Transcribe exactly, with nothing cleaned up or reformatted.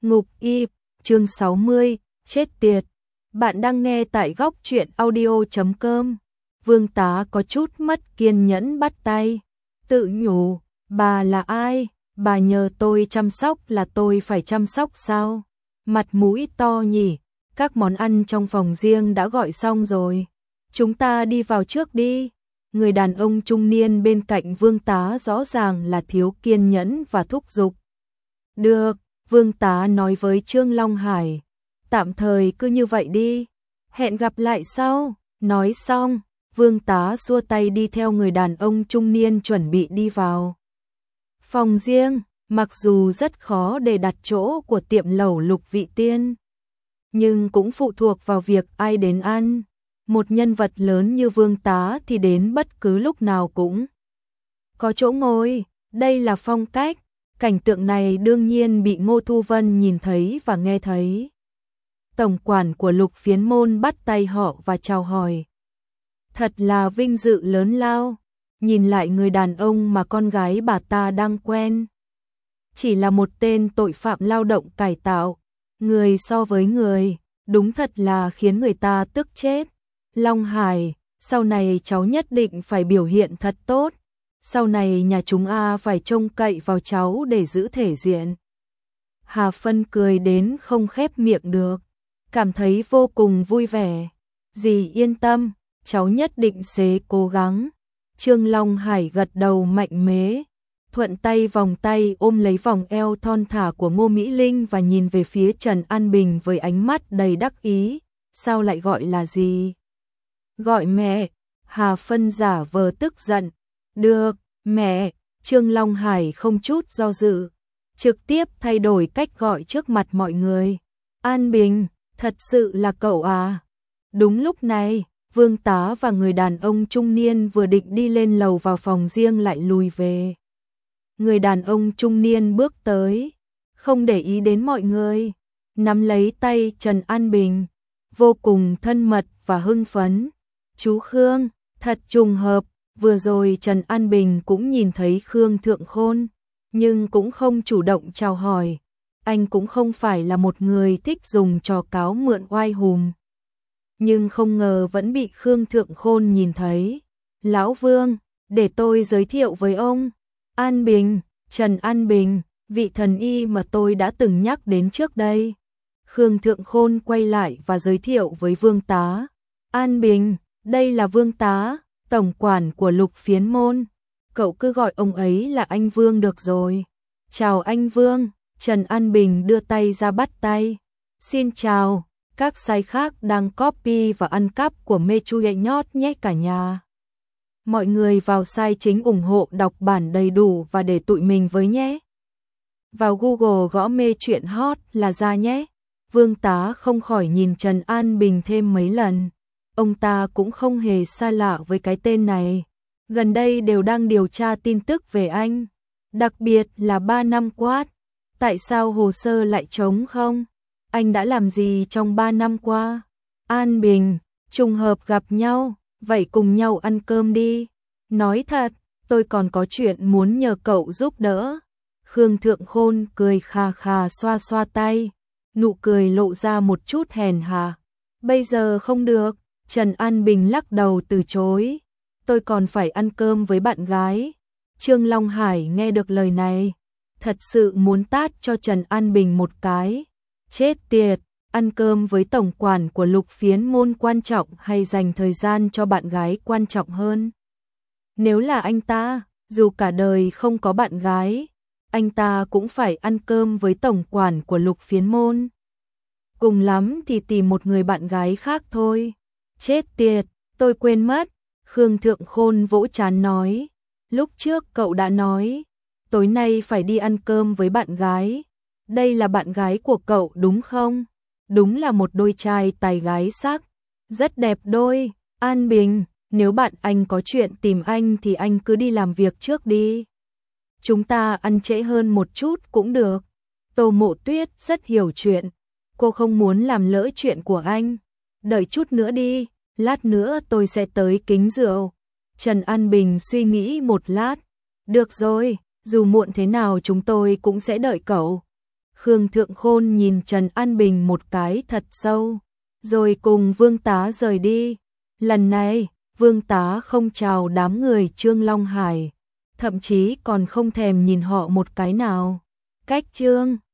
Ngục y, chương sáu mươi, chết tiệt. Bạn đang nghe tại góc truyện audio chấm com. Vương tá có chút mất kiên nhẫn bắt tay. Tự nhủ, bà là ai? Bà nhờ tôi chăm sóc là tôi phải chăm sóc sao? Mặt mũi to nhỉ, các món ăn trong phòng riêng đã gọi xong rồi. Chúng ta đi vào trước đi. Người đàn ông trung niên bên cạnh vương tá rõ ràng là thiếu kiên nhẫn và thúc giục. Được, vương tá nói với Trương Long Hải. Tạm thời cứ như vậy đi. Hẹn gặp lại sau. Nói xong, vương tá xua tay đi theo người đàn ông trung niên chuẩn bị đi vào phòng riêng. Mặc dù rất khó để đặt chỗ của tiệm lẩu Lục Vị Tiên, nhưng cũng phụ thuộc vào việc ai đến ăn. Một nhân vật lớn như vương tá thì đến bất cứ lúc nào cũng có chỗ ngồi. Đây là phong cách. Cảnh tượng này đương nhiên bị Ngô Thu Vân nhìn thấy và nghe thấy. Tổng quản của Lục Phiến Môn bắt tay họ và chào hỏi. Thật là vinh dự lớn lao. Nhìn lại người đàn ông mà con gái bà ta đang quen, chỉ là một tên tội phạm lao động cải tạo. Người so với người, đúng thật là khiến người ta tức chết. Long Hải, sau này cháu nhất định phải biểu hiện thật tốt. Sau này nhà chúng a phải trông cậy vào cháu để giữ thể diện. Hà Phân cười đến không khép miệng được, cảm thấy vô cùng vui vẻ. Dì yên tâm, cháu nhất định sẽ cố gắng. Trương Long Hải gật đầu mạnh mẽ, thuận tay vòng tay ôm lấy vòng eo thon thả của Ngô Mỹ Linh và nhìn về phía Trần An Bình với ánh mắt đầy đắc ý. Sao lại gọi là gì? Gọi mẹ. Hà Phân giả vờ tức giận. Được, mẹ. Trương Long Hải không chút do dự, trực tiếp thay đổi cách gọi trước mặt mọi người. An Bình, thật sự là cậu à? Đúng lúc này, vương tá và người đàn ông trung niên vừa định đi lên lầu vào phòng riêng lại lùi về. Người đàn ông trung niên bước tới, không để ý đến mọi người, nắm lấy tay Trần An Bình, vô cùng thân mật và hưng phấn. Chú Khương, thật trùng hợp, vừa rồi Trần An Bình cũng nhìn thấy Khương Thượng Khôn, nhưng cũng không chủ động chào hỏi. Anh cũng không phải là một người thích dùng trò cáo mượn oai hùm, nhưng không ngờ vẫn bị Khương Thượng Khôn nhìn thấy. Lão Vương, để tôi giới thiệu với ông. An Bình, Trần An Bình, vị thần y mà tôi đã từng nhắc đến trước đây. Khương Thượng Khôn quay lại và giới thiệu với vương tá. An Bình, đây là vương tá, tổng quản của Lục Phiến Môn. Cậu cứ gọi ông ấy là anh Vương được rồi. Chào anh Vương. Trần An Bình đưa tay ra bắt tay. Xin chào, các sai khác đang copy và ăn cắp của mê chu nhạy nhót nhé cả nhà. Mọi người vào sai chính ủng hộ đọc bản đầy đủ và để tụi mình với nhé. Vào Google gõ mê truyện hot là ra nhé. Vương tá không khỏi nhìn Trần An Bình thêm mấy lần. Ông ta cũng không hề xa lạ với cái tên này. Gần đây đều đang điều tra tin tức về anh. Đặc biệt là ba năm qua. Tại sao hồ sơ lại trống không? Anh đã làm gì trong ba năm qua? An Bình, trùng hợp gặp nhau, vậy cùng nhau ăn cơm đi. Nói thật, tôi còn có chuyện muốn nhờ cậu giúp đỡ. Khương Thượng Khôn cười khà khà xoa xoa tay, nụ cười lộ ra một chút hèn hà. Bây giờ không được. Trần An Bình lắc đầu từ chối. Tôi còn phải ăn cơm với bạn gái. Trương Long Hải nghe được lời này, thật sự muốn tát cho Trần An Bình một cái. Chết tiệt, ăn cơm với tổng quản của Lục Phiến Môn quan trọng hay dành thời gian cho bạn gái quan trọng hơn? Nếu là anh ta, dù cả đời không có bạn gái, anh ta cũng phải ăn cơm với tổng quản của Lục Phiến Môn. Cùng lắm thì tìm một người bạn gái khác thôi. Chết tiệt, tôi quên mất. Khương Thượng Khôn vỗ trán nói. Lúc trước cậu đã nói, tối nay phải đi ăn cơm với bạn gái. Đây là bạn gái của cậu đúng không? Đúng là một đôi trai tài gái sắc. Rất đẹp đôi. An Bình, nếu bạn anh có chuyện tìm anh thì anh cứ đi làm việc trước đi. Chúng ta ăn trễ hơn một chút cũng được. Tô Mộ Tuyết rất hiểu chuyện. Cô không muốn làm lỡ chuyện của anh. Đợi chút nữa đi, lát nữa tôi sẽ tới kính rượu. Trần An Bình suy nghĩ một lát. Được rồi, dù muộn thế nào chúng tôi cũng sẽ đợi cậu. Khương Thượng Khôn nhìn Trần An Bình một cái thật sâu, rồi cùng Vương Tá rời đi. Lần này, Vương Tá không chào đám người Trương Long Hải, thậm chí còn không thèm nhìn họ một cái nào. Cách Trương